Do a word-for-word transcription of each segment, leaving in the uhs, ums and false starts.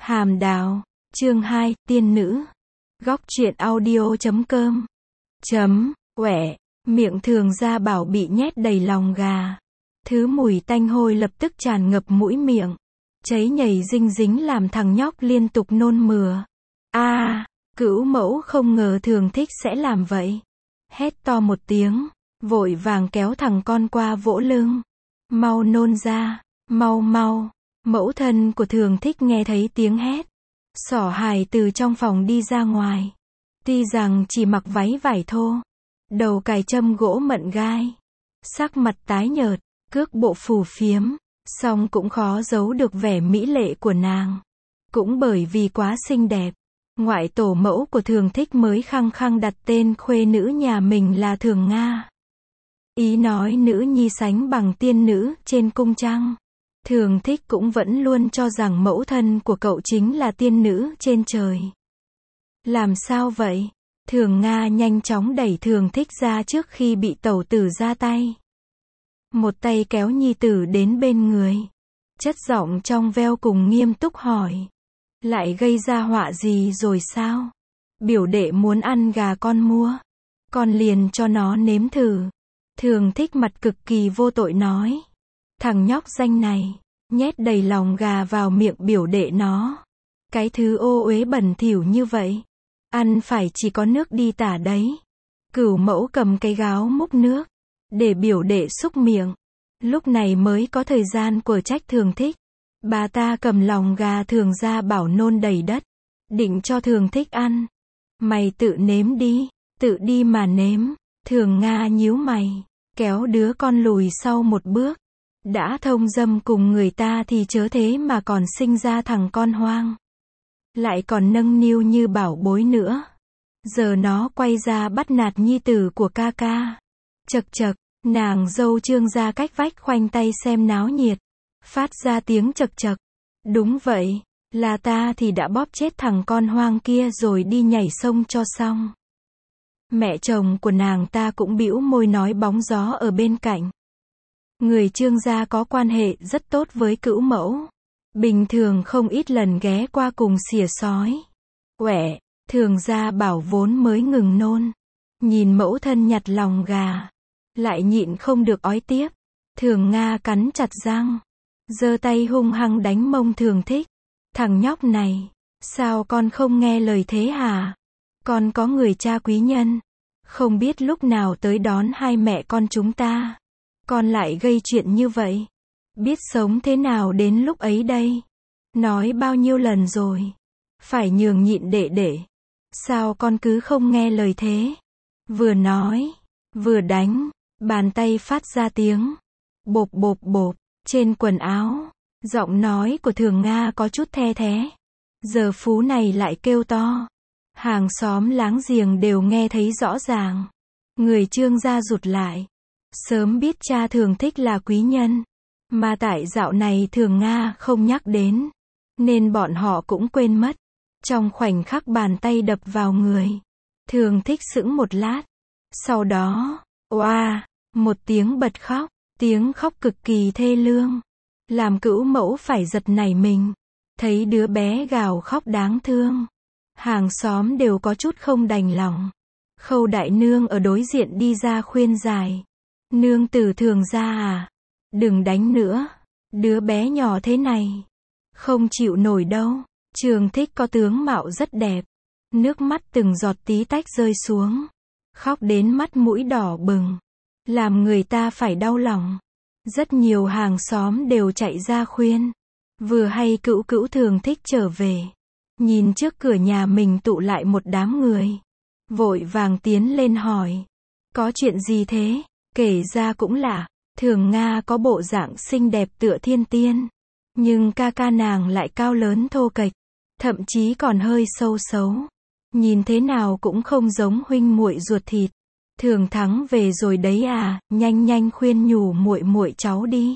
Hàm Đào, chương hai, tiên nữ. Góc truyện audio chấm com. Chấm, quẻ, miệng Thường Gia Bảo bị nhét đầy lòng gà. Thứ mùi tanh hôi lập tức tràn ngập mũi miệng. Cháy nhầy dinh dính làm thằng nhóc liên tục nôn mửa. A, à, Cữu Mẫu không ngờ Thường Thích sẽ làm vậy. Hét to một tiếng, vội vàng kéo thằng con qua vỗ lưng. Mau nôn ra, mau mau. Mẫu thân của Thường Thích nghe thấy tiếng hét, xỏ hài từ trong phòng đi ra ngoài. Tuy rằng chỉ mặc váy vải thô, đầu cài châm gỗ mận gai, sắc mặt tái nhợt, cước bộ phù phiếm, song cũng khó giấu được vẻ mỹ lệ của nàng. Cũng bởi vì quá xinh đẹp, ngoại tổ mẫu của Thường Thích mới khăng khăng đặt tên khuê nữ nhà mình là Thường Nga. Ý nói nữ nhi sánh bằng tiên nữ trên cung trăng. Thường Thích cũng vẫn luôn cho rằng mẫu thân của cậu chính là tiên nữ trên trời. Làm sao vậy? Thường Nga nhanh chóng đẩy Thường Thích ra trước khi bị tẩu tử ra tay. Một tay kéo nhi tử đến bên người. Chất giọng trong veo cùng nghiêm túc hỏi. Lại gây ra họa gì rồi sao? Biểu đệ muốn ăn gà con mua. Con liền cho nó nếm thử. Thường Thích mặt cực kỳ vô tội nói. Thằng nhóc danh này, nhét đầy lòng gà vào miệng biểu đệ nó. Cái thứ ô uế bẩn thỉu như vậy, ăn phải chỉ có nước đi tả đấy. Cửu Mẫu cầm cái gáo múc nước, để biểu đệ xúc miệng. Lúc này mới có thời gian của trách Thường Thích. Bà ta cầm lòng gà Thường Gia Bảo nôn đầy đất, định cho Thường Thích ăn. Mày tự nếm đi, tự đi mà nếm. Thường Nga nhíu mày, kéo đứa con lùi sau một bước. Đã thông dâm cùng người ta thì chớ thế mà còn sinh ra thằng con hoang. Lại còn nâng niu như bảo bối nữa. Giờ nó quay ra bắt nạt nhi tử của ca ca. Chậc chậc, nàng dâu Trương gia cách vách khoanh tay xem náo nhiệt. Phát ra tiếng chậc chậc. Đúng vậy, là ta thì đã bóp chết thằng con hoang kia rồi đi nhảy sông cho xong. Mẹ chồng của nàng ta cũng bĩu môi nói bóng gió ở bên cạnh. Người Trương gia có quan hệ rất tốt với Cữu Mẫu. Bình thường không ít lần ghé qua cùng xỉa sói. Quẻ, Thường Gia Bảo vốn mới ngừng nôn. Nhìn mẫu thân nhặt lòng gà. Lại nhịn không được ói tiếp. Thường Nga cắn chặt răng. Giơ tay hung hăng đánh mông Thường Thích. Thằng nhóc này, sao con không nghe lời thế hả? Con có người cha quý nhân. Không biết lúc nào tới đón hai mẹ con chúng ta. Con lại gây chuyện như vậy. Biết sống thế nào đến lúc ấy đây? Nói bao nhiêu lần rồi. Phải nhường nhịn đệ đệ. Sao con cứ không nghe lời thế? Vừa nói, vừa đánh, bàn tay phát ra tiếng. Bộp bộp bộp, trên quần áo. Giọng nói của Thường Nga có chút the thé. Giờ phú này lại kêu to. Hàng xóm láng giềng đều nghe thấy rõ ràng. Người Trương gia rụt lại. Sớm biết cha Thường Thích là quý nhân, mà tại dạo này Thường Nga không nhắc đến, nên bọn họ cũng quên mất. Trong khoảnh khắc bàn tay đập vào người, Thường Thích sững một lát. Sau đó, oa, một tiếng bật khóc, tiếng khóc cực kỳ thê lương, làm Cữu Mẫu phải giật nảy mình. Thấy đứa bé gào khóc đáng thương, hàng xóm đều có chút không đành lòng. Khâu đại nương ở đối diện đi ra khuyên giải. Nương tử Thường gia à, đừng đánh nữa, đứa bé nhỏ thế này, không chịu nổi đâu. Thường Thích có tướng mạo rất đẹp, nước mắt từng giọt tí tách rơi xuống, khóc đến mắt mũi đỏ bừng, làm người ta phải đau lòng. Rất nhiều hàng xóm đều chạy ra khuyên, vừa hay Cữu Cữu Thường Thích trở về, nhìn trước cửa nhà mình tụ lại một đám người, vội vàng tiến lên hỏi, có chuyện gì thế? Kể ra cũng lạ, Thường Nga có bộ dạng xinh đẹp tựa thiên tiên, nhưng ca ca nàng lại cao lớn thô kệch, thậm chí còn hơi sâu xấu, nhìn thế nào cũng không giống huynh muội ruột thịt. Thường Thắng về rồi đấy à, nhanh nhanh khuyên nhủ muội muội cháu đi.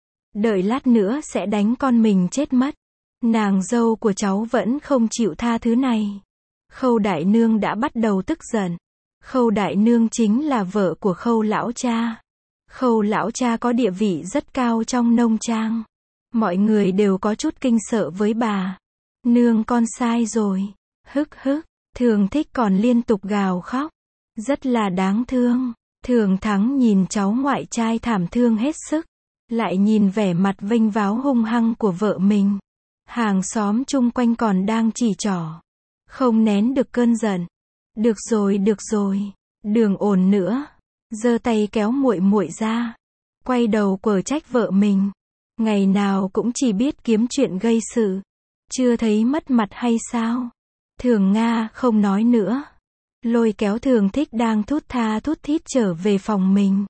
Đợi lát nữa sẽ đánh con mình chết mất. Nàng dâu của cháu vẫn không chịu tha thứ này. Khâu đại nương đã bắt đầu tức giận. Khâu đại nương chính là vợ của Khâu lão cha. Khâu lão cha có địa vị rất cao trong nông trang. Mọi người đều có chút kinh sợ với bà. Nương con sai rồi. Hức hức. Thường Thích còn liên tục gào khóc. Rất là đáng thương. Thường Thắng nhìn cháu ngoại trai thảm thương hết sức. Lại nhìn vẻ mặt vênh váo hung hăng của vợ mình. Hàng xóm chung quanh còn đang chỉ trỏ. Không nén được cơn giận. Được rồi, được rồi. Đừng ồn nữa. Giơ tay kéo muội muội ra. Quay đầu quở trách vợ mình. Ngày nào cũng chỉ biết kiếm chuyện gây sự. Chưa thấy mất mặt hay sao? Thường Nga không nói nữa. Lôi kéo Thường Thích đang thút tha thút thít trở về phòng mình.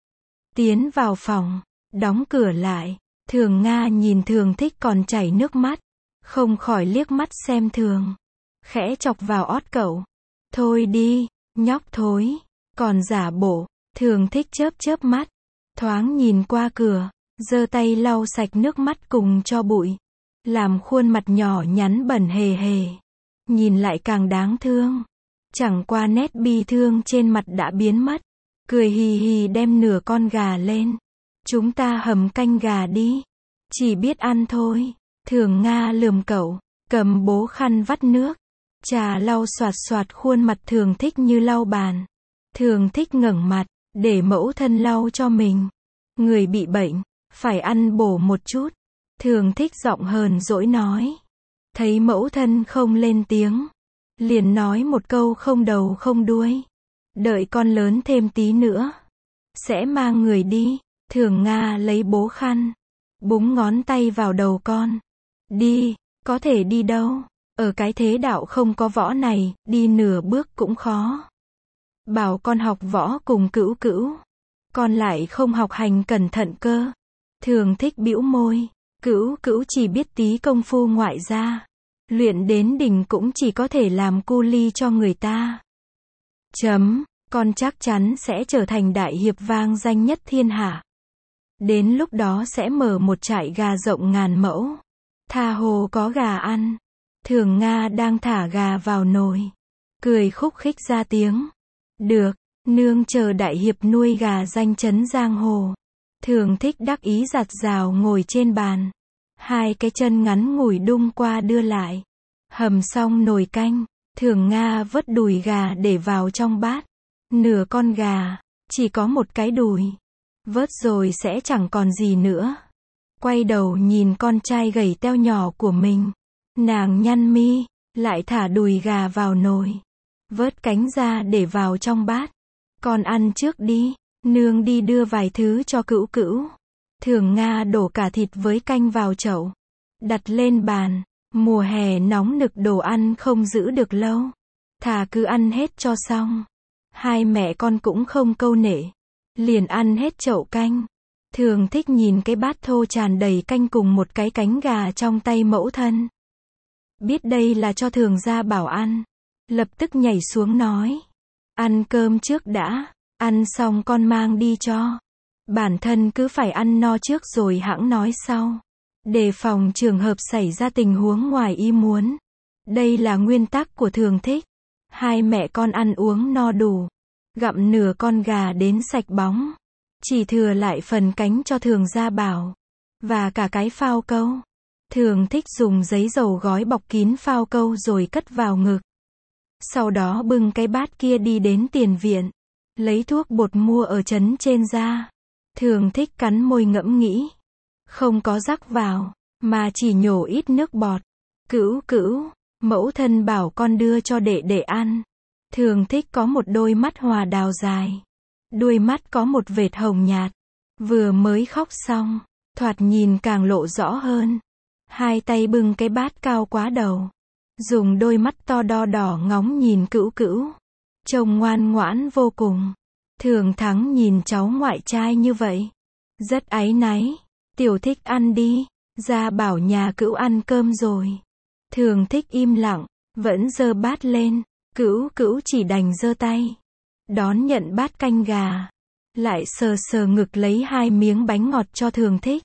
Tiến vào phòng. Đóng cửa lại. Thường Nga nhìn Thường Thích còn chảy nước mắt. Không khỏi liếc mắt xem thường. Khẽ chọc vào ót cậu. Thôi đi, nhóc thối. Còn giả bộ. Thường Thích chớp chớp mắt. Thoáng nhìn qua cửa. Giơ tay lau sạch nước mắt cùng cho bụi. Làm khuôn mặt nhỏ nhắn bẩn hề hề. Nhìn lại càng đáng thương. Chẳng qua nét bi thương trên mặt đã biến mất. Cười hì hì đem nửa con gà lên. Chúng ta hầm canh gà đi. Chỉ biết ăn thôi. Thường Nga lườm cậu. Cầm bố khăn vắt nước. Trà lau xoạt xoạt khuôn mặt Thường Thích như lau bàn. Thường Thích ngẩng mặt. Để mẫu thân lau cho mình. Người bị bệnh. Phải ăn bổ một chút. Thường Thích giọng hờn dỗi nói. Thấy mẫu thân không lên tiếng. Liền nói một câu không đầu không đuôi. Đợi con lớn thêm tí nữa. Sẽ mang người đi. Thường Nga lấy bố khăn. Búng ngón tay vào đầu con. Đi, có thể đi đâu. Ở cái thế đạo không có võ này, đi nửa bước cũng khó. Bảo con học võ cùng Cữu Cữu. Con lại không học hành cẩn thận cơ. Thường Thích bĩu môi. Cữu Cữu chỉ biết tí công phu ngoại gia. Luyện đến đỉnh cũng chỉ có thể làm cu ly cho người ta. Chấm, con chắc chắn sẽ trở thành đại hiệp vang danh nhất thiên hạ. Đến lúc đó sẽ mở một trại gà rộng ngàn mẫu. Tha hồ có gà ăn. Thường Nga đang thả gà vào nồi. Cười khúc khích ra tiếng. Được, nương chờ đại hiệp nuôi gà danh chấn giang hồ. Thường Thích đắc ý giặt rào ngồi trên bàn. Hai cái chân ngắn ngủi đung qua đưa lại. Hầm xong nồi canh. Thường Nga vớt đùi gà để vào trong bát. Nửa con gà. Chỉ có một cái đùi. Vớt rồi sẽ chẳng còn gì nữa. Quay đầu nhìn con trai gầy teo nhỏ của mình. Nàng nhăn mi. Lại thả đùi gà vào nồi. Vớt cánh ra để vào trong bát. Con ăn trước đi. Nương đi đưa vài thứ cho Cữu Cữu. Thường Nga đổ cả thịt với canh vào chậu. Đặt lên bàn. Mùa hè nóng nực đồ ăn không giữ được lâu. Thà cứ ăn hết cho xong. Hai mẹ con cũng không câu nệ. Liền ăn hết chậu canh. Thường Thích nhìn cái bát thô tràn đầy canh cùng một cái cánh gà trong tay mẫu thân. Biết đây là cho Thường gia bảo ăn. Lập tức nhảy xuống nói. Ăn cơm trước đã. Ăn xong con mang đi cho. Bản thân cứ phải ăn no trước rồi hẵng nói sau. Đề phòng trường hợp xảy ra tình huống ngoài ý muốn. Đây là nguyên tắc của Thường Thích. Hai mẹ con ăn uống no đủ. Gặm nửa con gà đến sạch bóng. Chỉ thừa lại phần cánh cho Thường gia bảo. Và cả cái phao câu. Thường Thích dùng giấy dầu gói bọc kín phao câu rồi cất vào ngực. Sau đó bưng cái bát kia đi đến tiền viện. Lấy thuốc bột mua ở trấn trên ra. Thường Thích cắn môi ngẫm nghĩ. Không có rắc vào, mà chỉ nhổ ít nước bọt. Cữu Cữu, mẫu thân bảo con đưa cho đệ đệ ăn. Thường Thích có một đôi mắt hoa đào dài. Đuôi mắt có một vệt hồng nhạt. Vừa mới khóc xong, thoạt nhìn càng lộ rõ hơn. Hai tay bưng cái bát cao quá đầu. Dùng đôi mắt to đo đỏ ngóng nhìn Cữu Cữu. Trông ngoan ngoãn vô cùng. Thường Thắng nhìn cháu ngoại trai như vậy. Rất áy náy. Tiểu Thích ăn đi. Ra bảo nhà Cữu ăn cơm rồi. Thường Thích im lặng. Vẫn giơ bát lên. Cữu Cữu chỉ đành giơ tay. Đón nhận bát canh gà. Lại sờ sờ ngực lấy hai miếng bánh ngọt cho Thường Thích.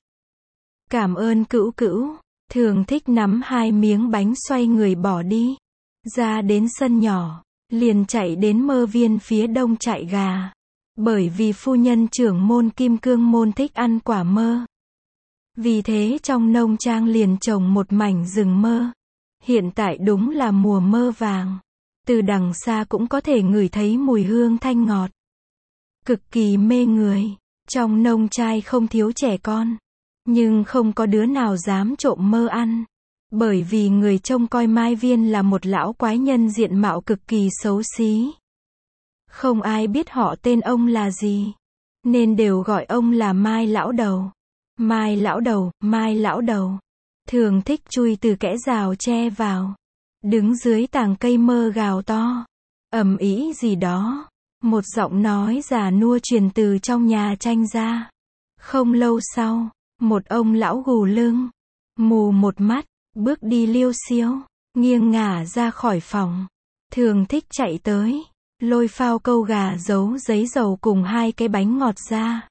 Cảm ơn Cữu Cữu. Thường Thích nắm hai miếng bánh xoay người bỏ đi. Ra đến sân nhỏ. Liền chạy đến mơ viên phía đông trại gà. Bởi vì phu nhân trưởng môn Kim Cương Môn thích ăn quả mơ. Vì thế trong nông trang liền trồng một mảnh rừng mơ. Hiện tại đúng là mùa mơ vàng. Từ đằng xa cũng có thể ngửi thấy mùi hương thanh ngọt. Cực kỳ mê người. Trong nông trai không thiếu trẻ con. Nhưng không có đứa nào dám trộm mơ ăn. Bởi vì người trông coi Mai Viên là một lão quái nhân diện mạo cực kỳ xấu xí. Không ai biết họ tên ông là gì. Nên đều gọi ông là Mai Lão Đầu. Mai Lão Đầu, Mai Lão Đầu. Thường thích chui từ kẽ rào tre vào. Đứng dưới tàng cây mơ gào to. Ầm ĩ gì đó. Một giọng nói già nua truyền từ trong nhà tranh ra. Không lâu sau, một ông lão gù lưng, mù một mắt, bước đi liêu xiêu, nghiêng ngả ra khỏi phòng. Thường thích chạy tới, lôi phao câu gà giấu giấy dầu cùng hai cái bánh ngọt ra.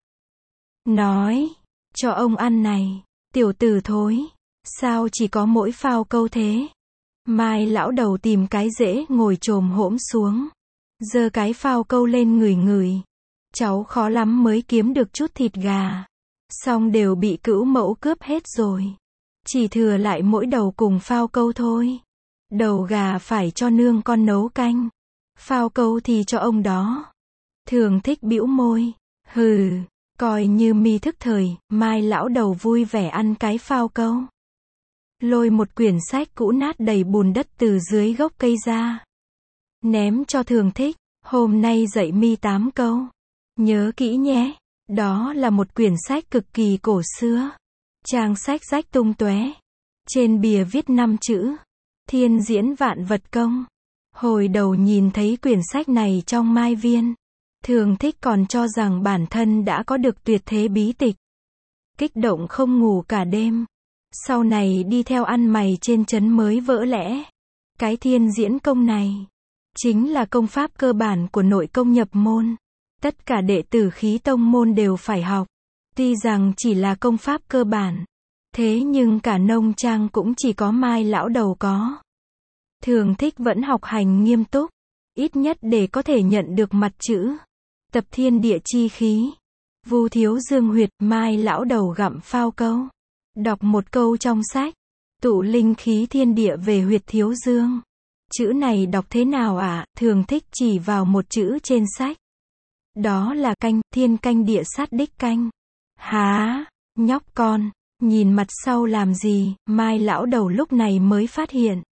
Nói, cho ông ăn này, tiểu tử thối, sao chỉ có mỗi phao câu thế? Mai Lão Đầu tìm cái rễ ngồi chồm hổm xuống, giơ cái phao câu lên ngửi ngửi. Cháu khó lắm mới kiếm được chút thịt gà. Xong đều bị cữu mẫu cướp hết rồi. Chỉ thừa lại mỗi đầu cùng phao câu thôi. Đầu gà phải cho nương con nấu canh. Phao câu thì cho ông đó. Thường thích bĩu môi. Hừ, coi như mi thức thời. Mai Lão Đầu vui vẻ ăn cái phao câu. Lôi một quyển sách cũ nát đầy bùn đất từ dưới gốc cây ra. Ném cho Thường thích. Hôm nay dạy mi tám câu. Nhớ kỹ nhé. Đó là một quyển sách cực kỳ cổ xưa. Trang sách rách tung tóe. Trên bìa viết năm chữ. Thiên diễn vạn vật công. Hồi đầu nhìn thấy quyển sách này trong Mai Viên. Thường thích còn cho rằng bản thân đã có được tuyệt thế bí tịch. Kích động không ngủ cả đêm. Sau này đi theo ăn mày trên trấn mới vỡ lẽ. Cái thiên diễn công này chính là công pháp cơ bản của nội công nhập môn. Tất cả đệ tử khí tông môn đều phải học. Tuy rằng chỉ là công pháp cơ bản. Thế nhưng cả nông trang cũng chỉ có Mai Lão Đầu có. Thường thích vẫn học hành nghiêm túc. Ít nhất để có thể nhận được mặt chữ. Tập thiên địa chi khí. Vu thiếu dương huyệt. Mai Lão Đầu gặm phao câu. Đọc một câu trong sách. Tụ linh khí thiên địa về huyệt thiếu dương. Chữ này đọc thế nào ạ? À? Thường thích chỉ vào một chữ trên sách. Đó là canh, thiên canh địa sát đích canh. Há, nhóc con, nhìn mặt sau làm gì? Mai Lão Đầu lúc này mới phát hiện.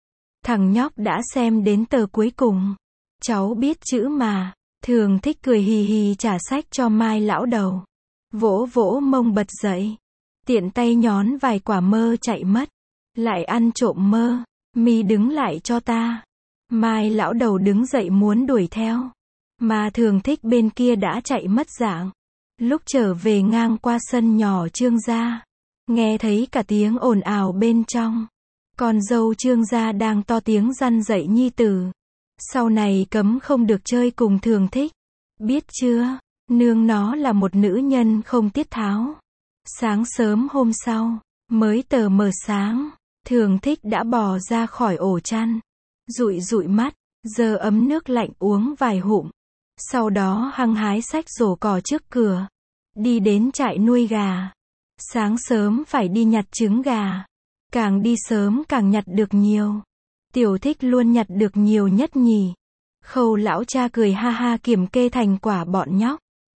Thằng nhóc đã xem đến tờ cuối cùng. Cháu biết chữ mà. Thường thích cười hì hì trả sách cho Mai Lão Đầu. Vỗ vỗ mông bật dậy. Tiện tay nhón vài quả mơ chạy mất. Lại ăn trộm mơ. Mi đứng lại cho ta. Mai Lão Đầu đứng dậy muốn đuổi theo. Mà Thường thích bên kia đã chạy mất dạng. Lúc trở về ngang qua sân nhỏ Trương gia. Nghe thấy cả tiếng ồn ào bên trong. Con dâu Trương gia đang to tiếng răn dạy nhi tử. Sau này cấm không được chơi cùng Thường thích. Biết chưa, nương nó là một nữ nhân không tiết tháo. Sáng sớm hôm sau, mới tờ mờ sáng, Thường thích đã bò ra khỏi ổ chăn. Dụi dụi mắt, giơ ấm nước lạnh uống vài hụm. Sau đó hăng hái xách rổ cỏ trước cửa. Đi đến trại nuôi gà. Sáng sớm phải đi nhặt trứng gà. Càng đi sớm càng nhặt được nhiều. Tiểu thích luôn nhặt được nhiều nhất nhỉ. Khâu lão cha cười ha ha kiểm kê thành quả bọn nhóc.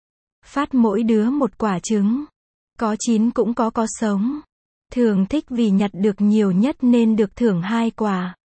Phát mỗi đứa một quả trứng. Có chín cũng có có sống. Thường thích vì nhặt được nhiều nhất nên được thưởng hai quả.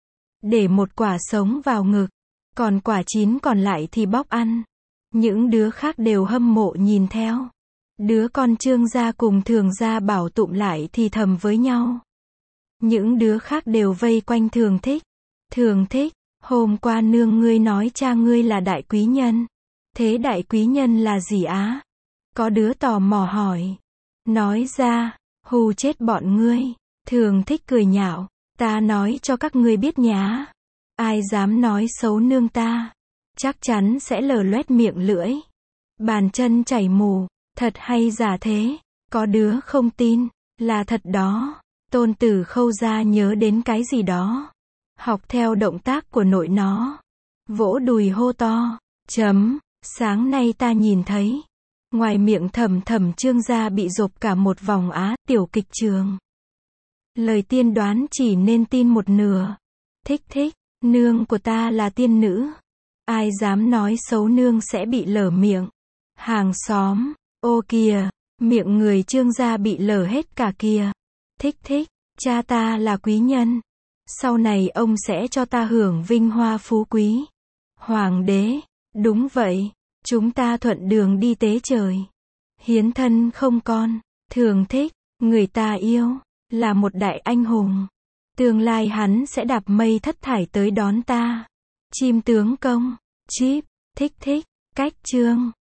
Để một quả sống vào ngực. Còn quả chín còn lại thì bóc ăn. Những đứa khác đều hâm mộ nhìn theo. Đứa con Trương gia cùng Thường gia bảo tụm lại thì thầm với nhau. Những đứa khác đều vây quanh Thường thích. Thường thích, hôm qua nương ngươi nói cha ngươi là đại quý nhân. Thế đại quý nhân là gì á? Có đứa tò mò hỏi. Nói ra, hù chết bọn ngươi. Thường thích cười nhạo. Ta nói cho các ngươi biết nhá. Ai dám nói xấu nương ta, chắc chắn sẽ lở loét miệng lưỡi. Bàn chân chảy mù, thật hay giả thế? Có đứa không tin, là thật đó. Tôn tử Khâu gia nhớ đến cái gì đó. Học theo động tác của nội nó. Vỗ đùi hô to. Chấm, sáng nay ta nhìn thấy. Ngoài miệng thầm thầm Trương gia bị rộp cả một vòng á, tiểu kịch trường. Lời tiên đoán chỉ nên tin một nửa. Thích thích, nương của ta là tiên nữ. Ai dám nói xấu nương sẽ bị lở miệng. Hàng xóm, ô kìa, miệng người Trương gia bị lở hết cả kìa. Thích thích, cha ta là quý nhân. Sau này ông sẽ cho ta hưởng vinh hoa phú quý. Hoàng đế, đúng vậy, chúng ta thuận đường đi tế trời. Hiến thân không con, thường thích, người ta yêu, là một đại anh hùng. Tương lai hắn sẽ đạp mây thất thải tới đón ta. Chim tướng công, chip, thích thích, cách chương.